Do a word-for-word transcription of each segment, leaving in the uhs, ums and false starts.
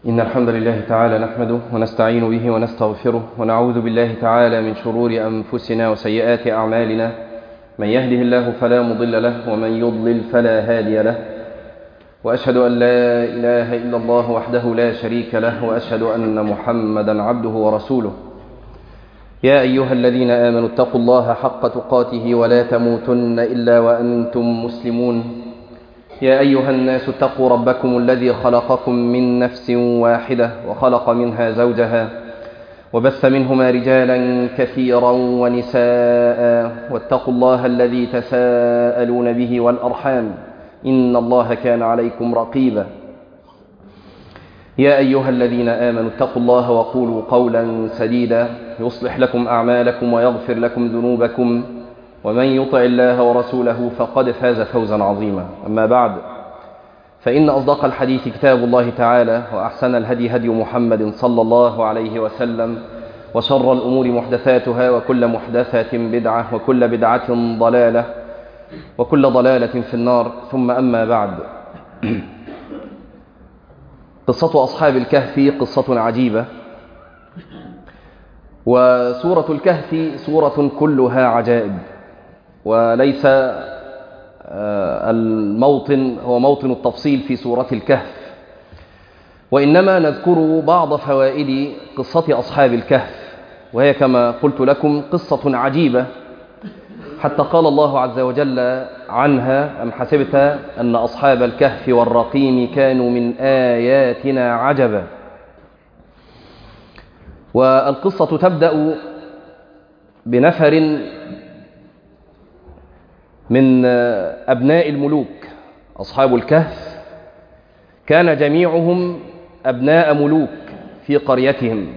إن الحمد لله تعالى نحمده ونستعين به ونستغفره ونعوذ بالله تعالى من شرور أنفسنا وسيئات أعمالنا. من يهده الله فلا مضل له ومن يضلل فلا هادي له، وأشهد أن لا إله إلا الله وحده لا شريك له، وأشهد أن محمدا عبده ورسوله. يا أيها الذين آمنوا اتقوا الله حق تقاته ولا تموتن إلا وأنتم مسلمون. يا أيها الناس اتقوا ربكم الذي خلقكم من نفس واحدة وخلق منها زوجها وبث منهما رجالا كثيرا ونساء، واتقوا الله الذي تساءلون به والأرحام إن الله كان عليكم رقيبا. يا أيها الذين آمنوا اتقوا الله وقولوا قولا سديدا يصلح لكم أعمالكم ويغفر لكم ذنوبكم، ومن يطع الله ورسوله فقد فاز فوزا عظيما. أما بعد، فإن أصدق الحديث كتاب الله تعالى، وأحسن الهدي هدي محمد صلى الله عليه وسلم، وشر الأمور محدثاتها، وكل محدثة بدعة، وكل بدعة ضلالة، وكل ضلالة في النار. ثم أما بعد، قصة أصحاب الكهف قصة عجيبة، وسورة الكهف سورة كلها عجائب، وليس الموطن هو موطن التفصيل في سورة الكهف، وإنما نذكر بعض فوائد قصة أصحاب الكهف، وهي كما قلت لكم قصة عجيبة، حتى قال الله عز وجل عنها: أم حسبت أن أصحاب الكهف والرقيم كانوا من آياتنا عجبا. والقصة تبدأ بنفر من أبناء الملوك. أصحاب الكهف كان جميعهم أبناء ملوك في قريتهم.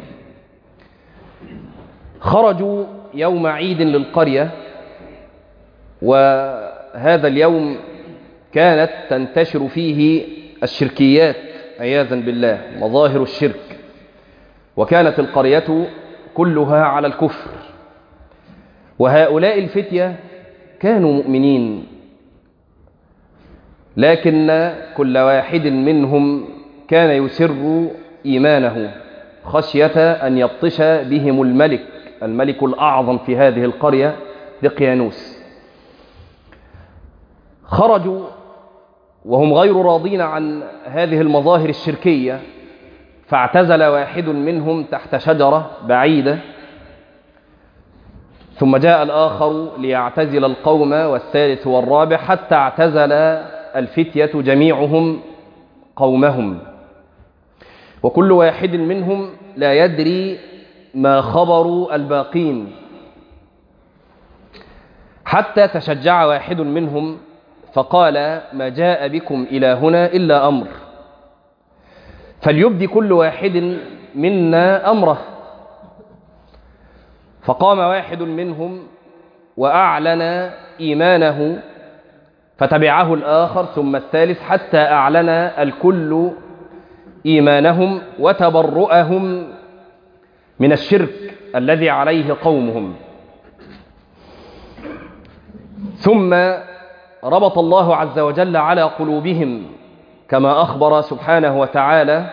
خرجوا يوم عيد للقرية، وهذا اليوم كانت تنتشر فيه الشركيات عياذا بالله، مظاهر الشرك، وكانت القرية كلها على الكفر. وهؤلاء الفتية كانوا مؤمنين، لكن كل واحد منهم كان يسر إيمانه خشية أن يبطش بهم الملك الملك الأعظم في هذه القرية دقيانوس. خرجوا وهم غير راضين عن هذه المظاهر الشركية، فاعتزل واحد منهم تحت شجرة بعيدة، ثم جاء الآخر ليعتزل القوم، والثالث والرابع، حتى اعتزل الفتية جميعهم قومهم، وكل واحد منهم لا يدري ما خبر الباقين، حتى تشجع واحد منهم فقال: ما جاء بكم إلى هنا إلا أمر، فليبدي كل واحد منا أمره. فقام واحد منهم وأعلن إيمانه، فتبعه الآخر ثم الثالث، حتى أعلن الكل إيمانهم وتبرؤهم من الشرك الذي عليه قومهم. ثم ربط الله عز وجل على قلوبهم كما أخبر سبحانه وتعالى،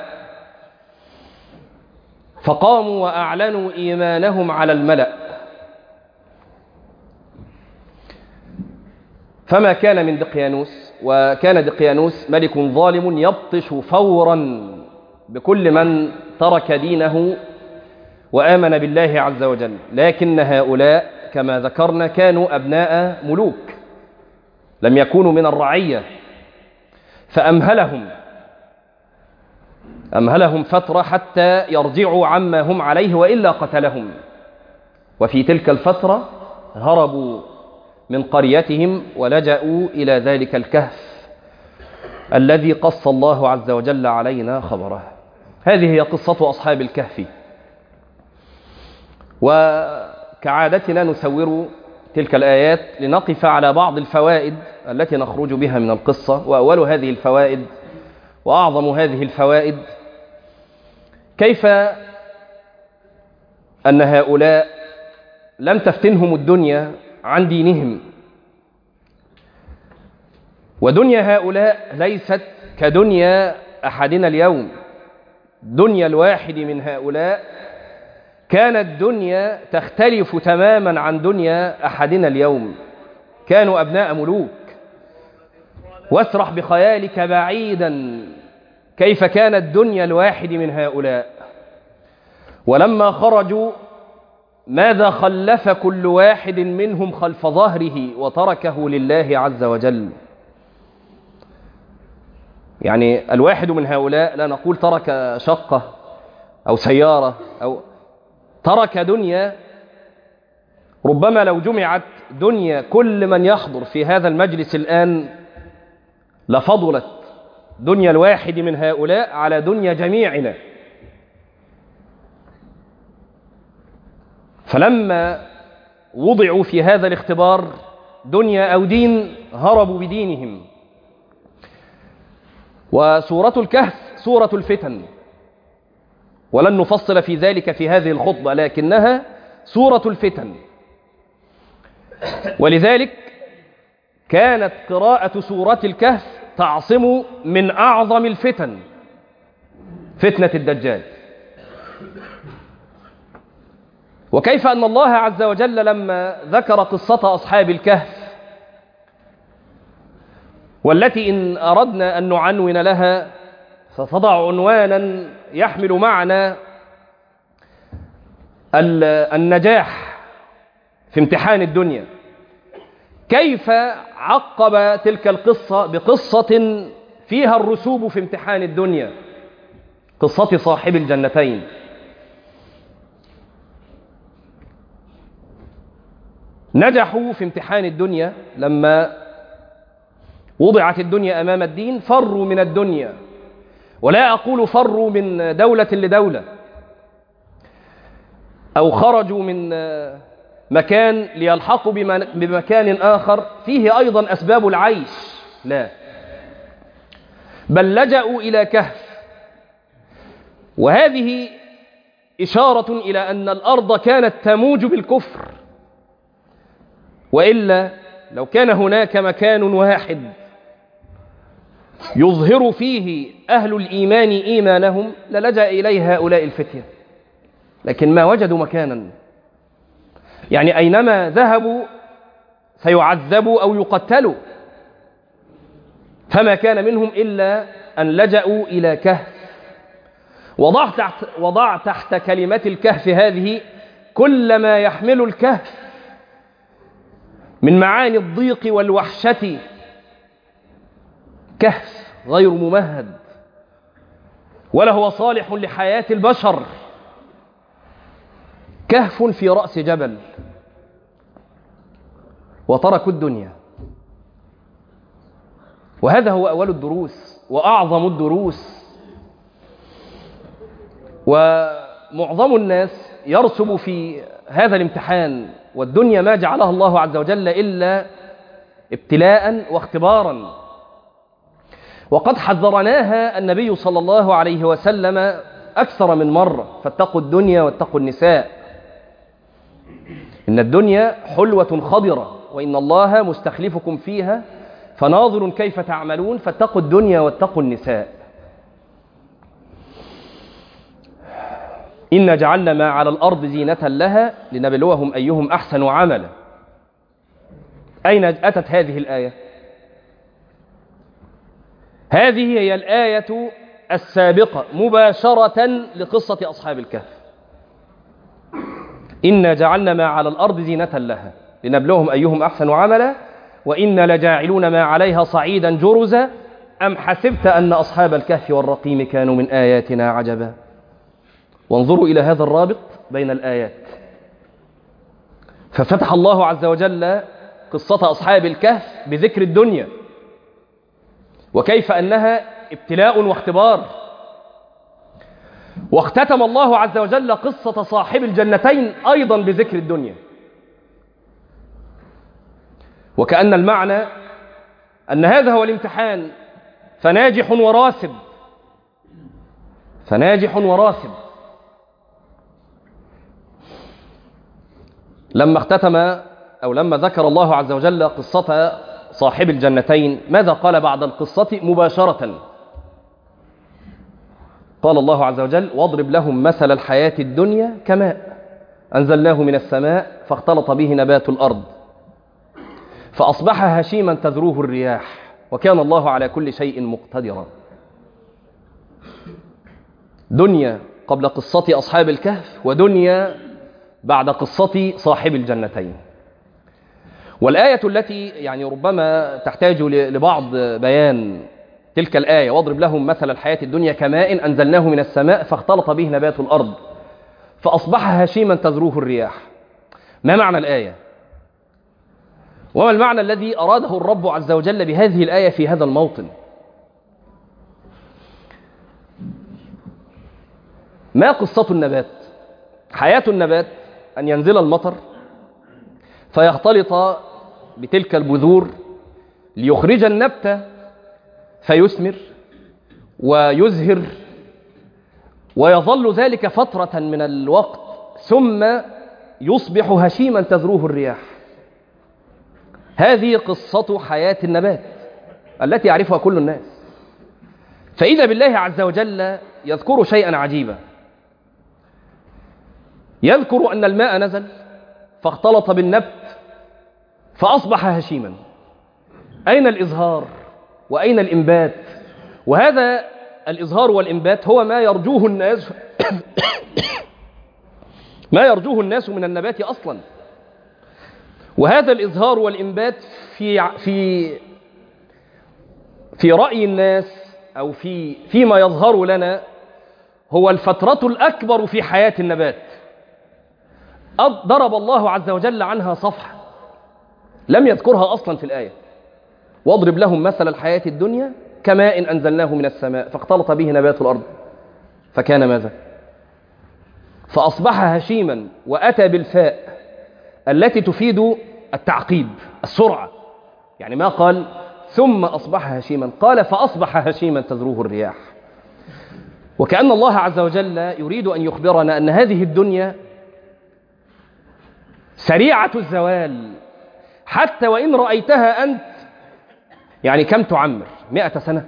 فقاموا وأعلنوا إيمانهم على الملأ. فما كان من دقيانوس، وكان دقيانوس ملك ظالم يبطش فورا بكل من ترك دينه وآمن بالله عز وجل، لكن هؤلاء كما ذكرنا كانوا أبناء ملوك، لم يكونوا من الرعية، فأمهلهم أمهلهم فترة حتى يرجعوا عما هم عليه، وإلا قتلهم. وفي تلك الفترة هربوا من قريتهم ولجأوا إلى ذلك الكهف الذي قص الله عز وجل علينا خبره. هذه هي قصة أصحاب الكهف. وكعادتنا نسور تلك الآيات لنقف على بعض الفوائد التي نخرج بها من القصة. وأول هذه الفوائد وأعظم هذه الفوائد كيف أن هؤلاء لم تفتنهم الدنيا عن دينهم، ودنيا هؤلاء ليست كدنيا أحدنا اليوم. دنيا الواحد من هؤلاء كانت دنيا تختلف تماما عن دنيا أحدنا اليوم. كانوا أبناء ملوك. واسرح بخيالك بعيدا كيف كانت دنيا الواحد من هؤلاء. ولما خرجوا ماذا خلف كل واحد منهم خلف ظهره وتركه لله عز وجل. يعني الواحد من هؤلاء لا نقول ترك شقة أو سيارة، أو ترك دنيا ربما لو جمعت دنيا كل من يحضر في هذا المجلس الآن لفضلت دنيا الواحد من هؤلاء على دنيا جميعنا. فلما وضعوا في هذا الاختبار دنيا أو دين هربوا بدينهم. وسورة الكهف سورة الفتن، ولن نفصل في ذلك في هذه الخطبة، لكنها سورة الفتن. ولذلك كانت قراءة سورة الكهف تعصم من أعظم الفتن، فتنة الدجال. وكيف أن الله عز وجل لما ذكر قصة أصحاب الكهف، والتي إن أردنا أن نعنون لها ستضع عنوانا يحمل معنى النجاح في امتحان الدنيا، كيف عقب تلك القصة بقصة فيها الرسوب في امتحان الدنيا، قصة صاحب الجنتين. نجحوا في امتحان الدنيا لما وضعت الدنيا أمام الدين، فروا من الدنيا. ولا أقول فروا من دولة لدولة أو خرجوا من مكان ليلحقوا بمكان آخر فيه أيضا أسباب العيش، لا، بل لجأوا إلى كهف. وهذه إشارة إلى أن الأرض كانت تموج بالكفر، وإلا لو كان هناك مكان واحد يظهر فيه أهل الإيمان إيمانهم للجأ إليه هؤلاء الفتية، لكن ما وجدوا مكانا. يعني أينما ذهبوا سيعذبوا أو يقتلوا، فما كان منهم إلا أن لجأوا إلى كهف. وضع تحت, وضع تحت كلمة الكهف هذه كل ما يحمل الكهف من معاني الضيق والوحشة. كهف غير ممهد ولا هو صالح لحياة البشر، كهف في رأس جبل. وتركوا الدنيا. وهذا هو أول الدروس وأعظم الدروس. ومعظم الناس يرسب في هذا الامتحان، والدنيا ما جعلها الله عز وجل إلا ابتلاء واختبارا. وقد حذرناها النبي صلى الله عليه وسلم أكثر من مرة: فاتقوا الدنيا واتقوا النساء، إن الدنيا حلوة خضرة وإن الله مستخلفكم فيها فناظر كيف تعملون، فاتقوا الدنيا واتقوا النساء. إنا جعلنا ما على الأرض زينة لها لنبلوهم أيهم أحسن عملا. أين أتت هذه الآية؟ هذه هي الآية السابقة مباشرة لقصة أصحاب الكهف. إنا جعلنا ما على الأرض زينة لها لنبلوهم أيهم أحسن عملا وإنا لجاعلون ما عليها صعيدا جرزا أم حسبت أن أصحاب الكهف والرقيم كانوا من آياتنا عجبا. وانظروا إلى هذا الرابط بين الآيات. ففتح الله عز وجل قصة أصحاب الكهف بذكر الدنيا وكيف أنها ابتلاء واختبار، واختتم الله عز وجل قصة صاحب الجنتين أيضا بذكر الدنيا. وكأن المعنى أن هذا هو الامتحان، فناجح وراسب، فناجح وراسب. لما اختتم أو لما ذكر الله عز وجل قصة صاحب الجنتين، ماذا قال بعد القصة مباشرة؟ قال الله عز وجل: واضرب لهم مثل الحياة الدنيا كماء أنزلناه من السماء فاختلط به نبات الأرض فأصبح هشيما تذروه الرياح وكان الله على كل شيء مقتدرا. دنيا قبل قصة أصحاب الكهف، ودنيا بعد قصة صاحب الجنتين. والآية التي يعني ربما تحتاج لبعض بيان تلك الآية: واضرب لهم مثل الحياة الدنيا كماء أنزلناه من السماء فاختلط به نبات الأرض فأصبح هشيما تذروه الرياح. ما معنى الآية؟ وما المعنى الذي أراده الرب عز وجل بهذه الآية في هذا الموطن؟ ما قصة النبات؟ حياة النبات أن ينزل المطر فيختلط بتلك البذور ليخرج النبت فيثمر ويزهر ويظل ذلك فترة من الوقت ثم يصبح هشيما تذروه الرياح. هذه قصة حياة النبات التي يعرفها كل الناس. فإذا بالله عز وجل يذكر شيئا عجيبا، يذكر أن الماء نزل فاختلط بالنبت فأصبح هشيما. أين الإزهار وأين الإنبات؟ وهذا الإزهار والإنبات هو ما يرجوه الناس ما يرجوه الناس من النبات أصلا. وهذا الإزهار والإنبات في في في رأي الناس أو في فيما يظهر لنا هو الفترة الأكبر في حياة النبات. ضرب الله عز وجل عنها صفحة لم يذكرها أصلا في الآية: واضرب لهم مثل الحياة الدنيا كماء أنزلناه من السماء فاختلط به نبات الأرض فكان ماذا؟ فأصبح هشيما، وأتى بالفاء التي تفيد التعقيب، السرعة. يعني ما قال ثم أصبح هشيما، قال فأصبح هشيما تذروه الرياح. وكأن الله عز وجل يريد أن يخبرنا أن هذه الدنيا سريعة الزوال، حتى وإن رأيتها أنت. يعني كم تعمر؟ مئة سنة.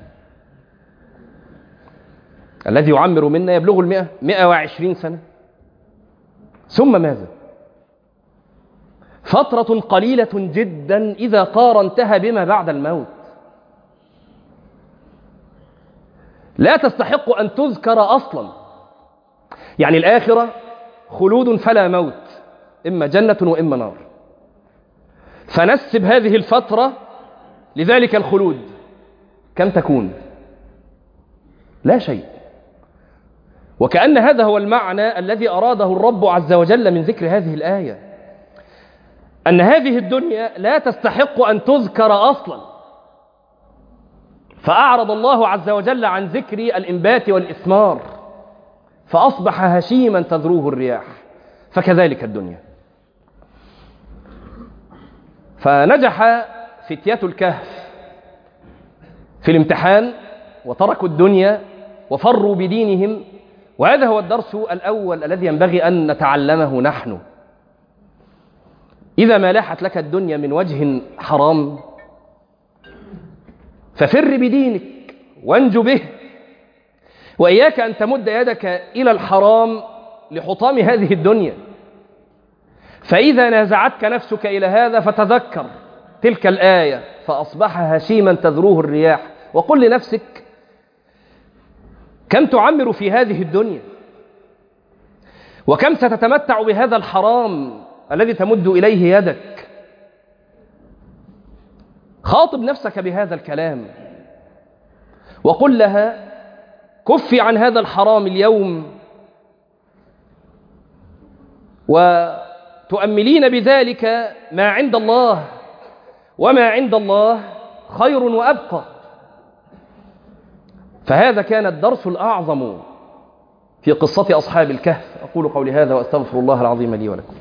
الذي يعمر منا يبلغ المئة، مئة وعشرين سنة. ثم ماذا؟ فترة قليلة جدا إذا قارنتها بما بعد الموت. لا تستحق أن تذكر أصلا. يعني الآخرة خلود فلا موت، إما جنة وإما نار. فنسب هذه الفترة لذلك الخلود، كم تكون؟ لا شيء. وكأن هذا هو المعنى الذي أراده الرب عز وجل من ذكر هذه الآية، أن هذه الدنيا لا تستحق أن تذكر أصلا. فأعرض الله عز وجل عن ذكر الإنبات والإثمار فأصبح هشيما تذروه الرياح. فكذلك الدنيا. فنجح فتية الكهف في الامتحان وتركوا الدنيا وفروا بدينهم. وهذا هو الدرس الأول الذي ينبغي أن نتعلمه نحن. إذا ما لاحت لك الدنيا من وجه حرام ففر بدينك وانجو به، وإياك أن تمد يدك إلى الحرام لحطام هذه الدنيا. فإذا نازعتك نفسك إلى هذا فتذكر تلك الآية: فأصبح هشيما تذروه الرياح. وقل لنفسك: كم تعمر في هذه الدنيا؟ وكم ستتمتع بهذا الحرام الذي تمد إليه يدك؟ خاطب نفسك بهذا الكلام وقل لها: كفي عن هذا الحرام اليوم، وتؤملين بذلك ما عند الله، وما عند الله خير وأبقى. فهذا كان الدرس الأعظم في قصة أصحاب الكهف. أقول قولي هذا وأستغفر الله العظيم لي ولكم.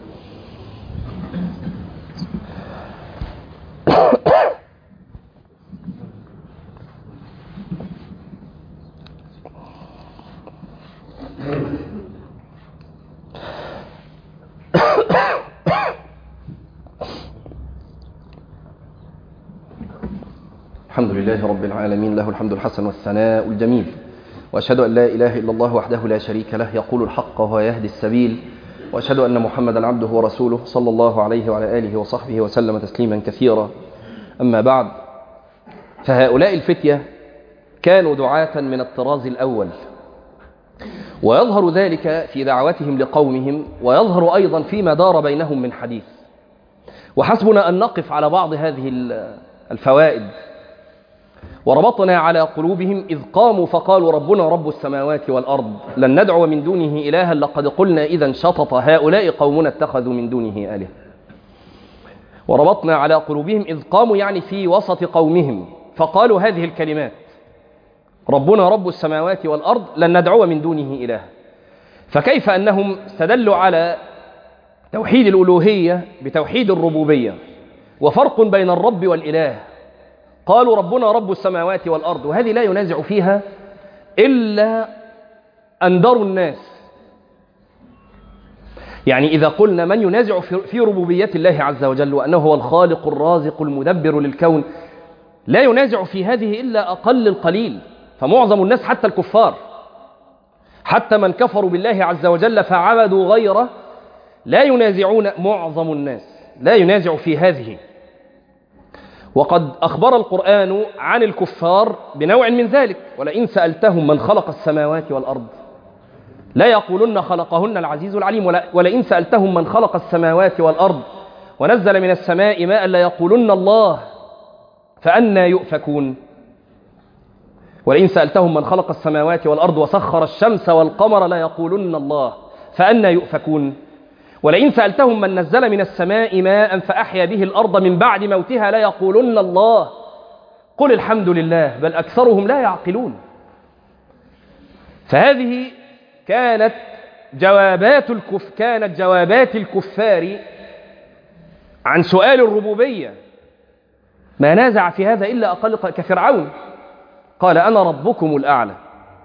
الحمد لله رب العالمين، له الحمد الحسن والثناء الجميل، وأشهد أن لا إله إلا الله وحده لا شريك له يقول الحق وهو يهدي السبيل، وأشهد أن محمدا عبده ورسوله صلى الله عليه وعلى آله وصحبه وسلم تسليما كثيرا. أما بعد، فهؤلاء الفتية كانوا دعاة من الطراز الأول، ويظهر ذلك في دعوتهم لقومهم، ويظهر أيضا فيما دار بينهم من حديث. وحسبنا أن نقف على بعض هذه الفوائد. وربطنا على قلوبهم إذ قاموا فقالوا ربنا رب السماوات والأرض لن ندعو من دونه إلها لقد قلنا إذا شطط هؤلاء قومنا اتخذوا من دونه آلهة. وربطنا على قلوبهم إذ قاموا يعني في وسط قومهم فقالوا هذه الكلمات ربنا رب السماوات والأرض لن ندعو من دونه إلها. فكيف أنهم استدلوا على توحيد الألوهية بتوحيد الربوبية، وفرق بين الرب والإله. قالوا ربنا رب السماوات والأرض، وهذه لا ينازع فيها إلا أندر الناس. يعني إذا قلنا من ينازع في ربوبية الله عز وجل وأنه هو الخالق الرازق المدبر للكون، لا ينازع في هذه إلا أقل القليل. فمعظم الناس حتى الكفار، حتى من كفروا بالله عز وجل فعبدوا غيره، لا ينازعون. معظم الناس لا ينازع في هذه. وقد أخبر القرآن عن الكفار بنوع من ذلك: ولئن سألتهم من خلق السماوات والأرض لا يقولن خلقهن العزيز العليم. ولئن سألتهم من خلق السماوات والأرض ونزل من السماء ماء لا يقولن الله فأنى يؤفكون. ولئن سألتهم من خلق السماوات والأرض وسخر الشمس والقمر لا يقولن الله فأنى يؤفكون. ولئن سألتهم من نزل من السماء ماء فأحيا به الأرض من بعد موتها لا يقولن الله قل الحمد لله بل أكثرهم لا يعقلون. فهذه كانت جوابات الكف كانت جوابات الكفار عن سؤال الربوبية. ما نازع في هذا إلا أقل كفرعون، قال أنا ربكم الأعلى.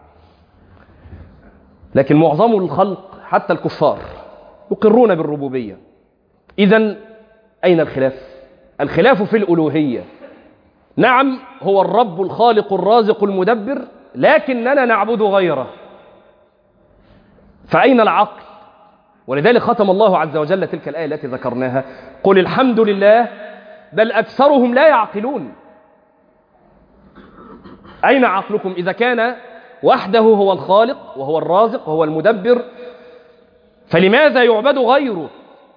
لكن معظم الخلق حتى الكفار يقرون بالربوبية. إذن أين الخلاف؟ الخلاف في الألوهية. نعم، هو الرب الخالق الرازق المدبر، لكننا نعبد غيره. فأين العقل؟ ولذلك ختم الله عز وجل تلك الآية التي ذكرناها: قل الحمد لله بل أكثرهم لا يعقلون. أين عقلكم إذا كان وحده هو الخالق وهو الرازق وهو المدبر؟ فلماذا يعبد غيره؟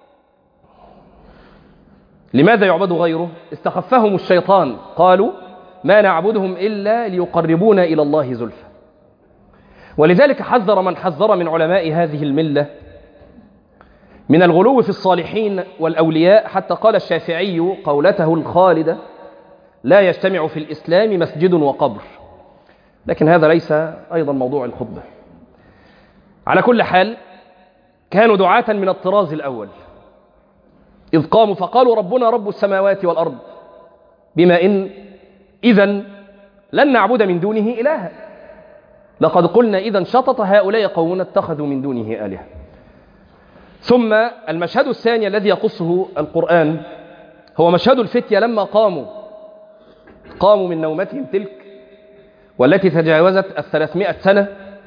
لماذا يعبد غيره؟ استخفهم الشيطان، قالوا ما نعبدهم إلا ليقربونا إلى الله زلفى. ولذلك حذر من حذر من علماء هذه الملة من الغلو في الصالحين والأولياء، حتى قال الشافعي قولته الخالدة: لا يجتمع في الإسلام مسجد وقبر. لكن هذا ليس أيضا موضوع الخطبة. على كل حال، كانوا دعاة من الطراز الأول، إذ قاموا فقالوا ربنا رب السماوات والأرض، بما إن إذن لن نعبد من دونه إلها لقد قلنا إذن شطط هؤلاء قومنا اتخذوا من دونه آلهة. ثم المشهد الثاني الذي يقصه القرآن هو مشهد الفتية لما قاموا قاموا من نومتهم تلك والتي تجاوزت الثلاثمائة سنة،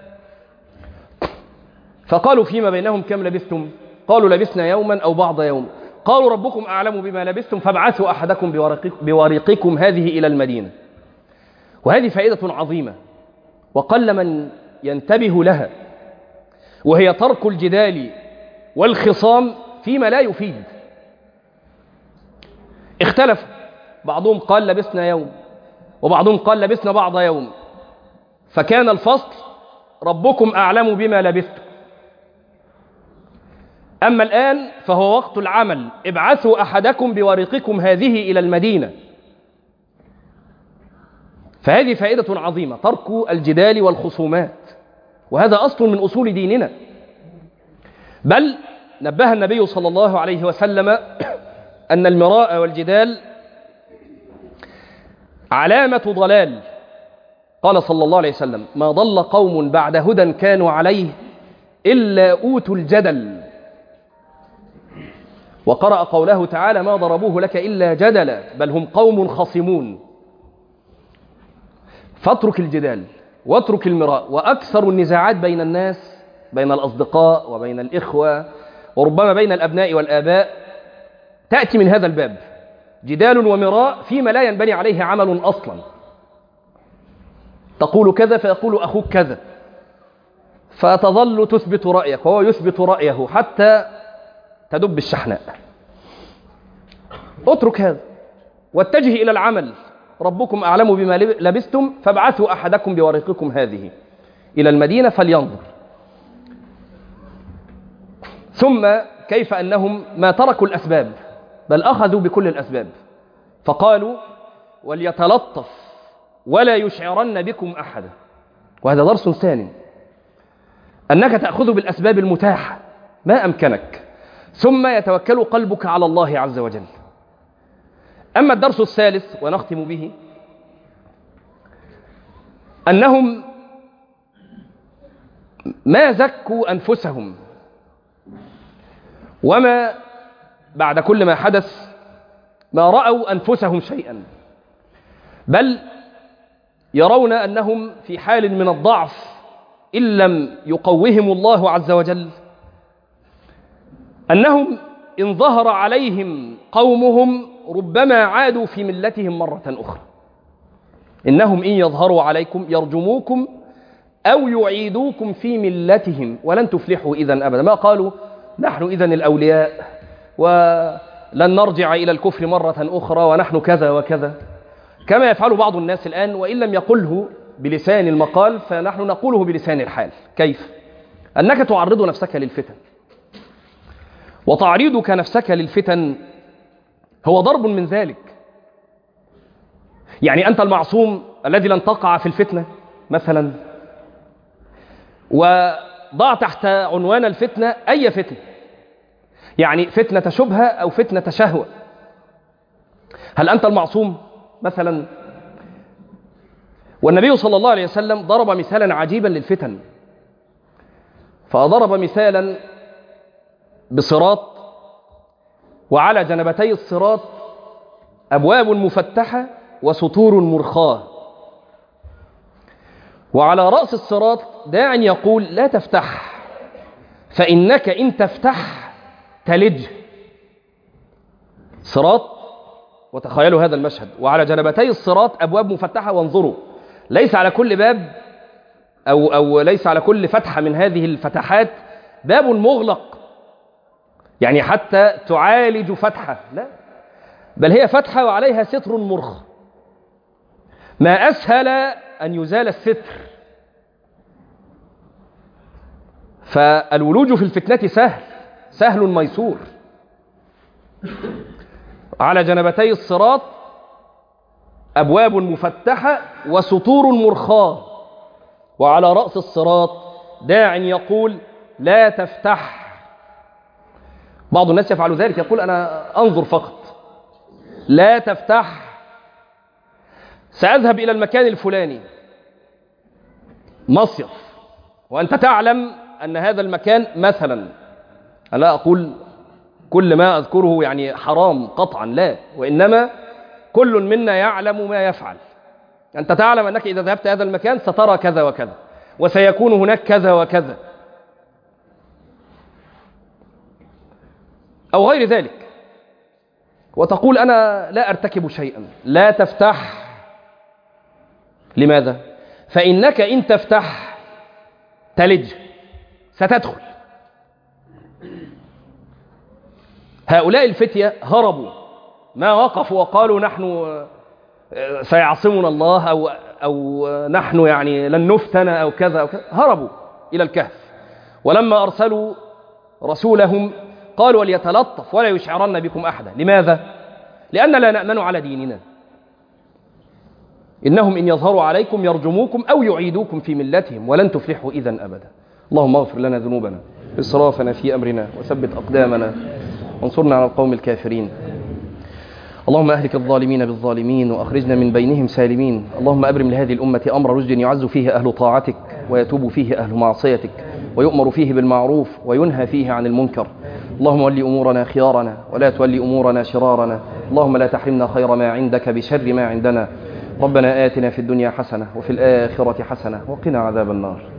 فقالوا فيما بينهم كم لبثتم؟ قالوا لبثنا يوما أو بعض يوم. قالوا ربكم أعلم بما لبثتم فابعثوا أحدكم بورقكم هذه إلى المدينة. وهذه فائدة عظيمة وقل من ينتبه لها، وهي ترك الجدال والخصام فيما لا يفيد. اختلف، بعضهم قال لبثنا يوم وبعضهم قال لبثنا بعض يوم، فكان الفصل ربكم أعلم بما لبثتم. أما الآن فهو وقت العمل، ابعثوا أحدكم بورقكم هذه إلى المدينة. فهذه فائدة عظيمة، ترك الجدال والخصومات، وهذا أصل من أصول ديننا. بل نبه النبي صلى الله عليه وسلم أن المراء والجدال علامة ضلال. قال صلى الله عليه وسلم: ما ضل قوم بعد هدى كانوا عليه إلا أوتوا الجدل. وقرأ قوله تعالى: ما ضربوه لك إلا جدلا بل هم قوم خصمون. فاترك الجدال واترك المراء. وأكثر النزاعات بين الناس، بين الأصدقاء وبين الإخوة وربما بين الأبناء والآباء، تأتي من هذا الباب، جدال ومراء فيما لا ينبني عليه عمل أصلا. تقول كذا فيقول أخوك كذا، فتظل تثبت رأيك وهو يثبت رأيه حتى تدب الشحناء. اترك هذا واتجه إلى العمل. ربكم أعلم بما لبستم فابعثوا أحدكم بورقكم هذه إلى المدينة فلينظر. ثم كيف أنهم ما تركوا الأسباب بل أخذوا بكل الأسباب، فقالوا وليتلطف ولا يشعرن بكم أحدا. وهذا درس ثاني، أنك تأخذ بالأسباب المتاحة ما أمكنك، ثم يتوكل قلبك على الله عز وجل. أما الدرس الثالث ونختم به، أنهم ما زكوا أنفسهم، وما بعد كل ما حدث ما رأوا أنفسهم شيئا، بل يرون أنهم في حال من الضعف إن لم يقوهم الله عز وجل، أنهم إن ظهر عليهم قومهم ربما عادوا في ملتهم مرة أخرى. إنهم إن يظهروا عليكم يرجموكم أو يعيدوكم في ملتهم ولن تفلحوا إذن أبدا. ما قالوا نحن إذن الأولياء ولن نرجع إلى الكفر مرة أخرى ونحن كذا وكذا، كما يفعل بعض الناس الآن، وإن لم يقله بلسان المقال فنحن نقوله بلسان الحال. كيف؟ أنك تعرض نفسك للفتن، وتعريضك نفسك للفتن هو ضرب من ذلك. يعني أنت المعصوم الذي لن تقع في الفتنة مثلا، وضع تحت عنوان الفتنة أي فتنة، يعني فتنة شبهة أو فتنة شهوة. هل أنت المعصوم مثلا؟ والنبي صلى الله عليه وسلم ضرب مثالا عجيبا للفتن، فضرب مثالا بصراط، وعلى جنبتي الصراط أبواب مفتحة وسطور مرخاة، وعلى رأس الصراط داع يقول لا تفتح فإنك إن تفتح تلج. صراط، وتخيلوا هذا المشهد، وعلى جنبتي الصراط أبواب مفتحة. وانظروا، ليس على كل باب أو, أو ليس على كل فتحة من هذه الفتحات باب مغلق يعني حتى تعالج فتحة، لا، بل هي فتحة وعليها ستر مرخ. ما أسهل أن يزال الستر، فالولوج في الفتنة سهل سهل ميسور. على جنبتي الصراط أبواب مفتحة وسطور مرخاة، وعلى رأس الصراط داع يقول لا تفتح. بعض الناس يفعل ذلك، يقول أنا أنظر فقط، لا تفتح. سأذهب إلى المكان الفلاني مصيف، وأنت تعلم أن هذا المكان مثلا، لا أقول كل ما أذكره يعني حرام قطعا، لا، وإنما كل منا يعلم ما يفعل. أنت تعلم أنك إذا ذهبت هذا المكان سترى كذا وكذا، وسيكون هناك كذا وكذا أو غير ذلك، وتقول أنا لا أرتكب شيئا. لا تفتح. لماذا؟ فإنك إن تفتح تلج، ستدخل. هؤلاء الفتية هربوا، ما وقفوا وقالوا نحن سيعصمنا الله أو, أو نحن يعني لن نفتن أو كذا أو كذا. هربوا إلى الكهف، ولما أرسلوا رسولهم قالوا وليتلطف ولا يشعرن بكم أحدا. لماذا؟ لأن لا نأمن على ديننا. إنهم إن يظهروا عليكم يرجموكم أو يعيدوكم في ملتهم ولن تفلحوا إذن أبدا. اللهم اغفر لنا ذنوبنا إسرافنا في أمرنا وثبت أقدامنا وانصرنا على القوم الكافرين. اللهم أهلك الظالمين بالظالمين وأخرجنا من بينهم سالمين. اللهم أبرم لهذه الأمة أمر رشد يعز فيه أهل طاعتك ويتوب فيه أهل معصيتك ويؤمر فيه بالمعروف وينهى فيه عن المنكر. اللهم ولي أمورنا خيارنا ولا تولي أمورنا شرارنا. اللهم لا تحرمنا خير ما عندك بشر ما عندنا، ربنا آتنا في الدنيا حسنة وفي الآخرة حسنة وقنا عذاب النار.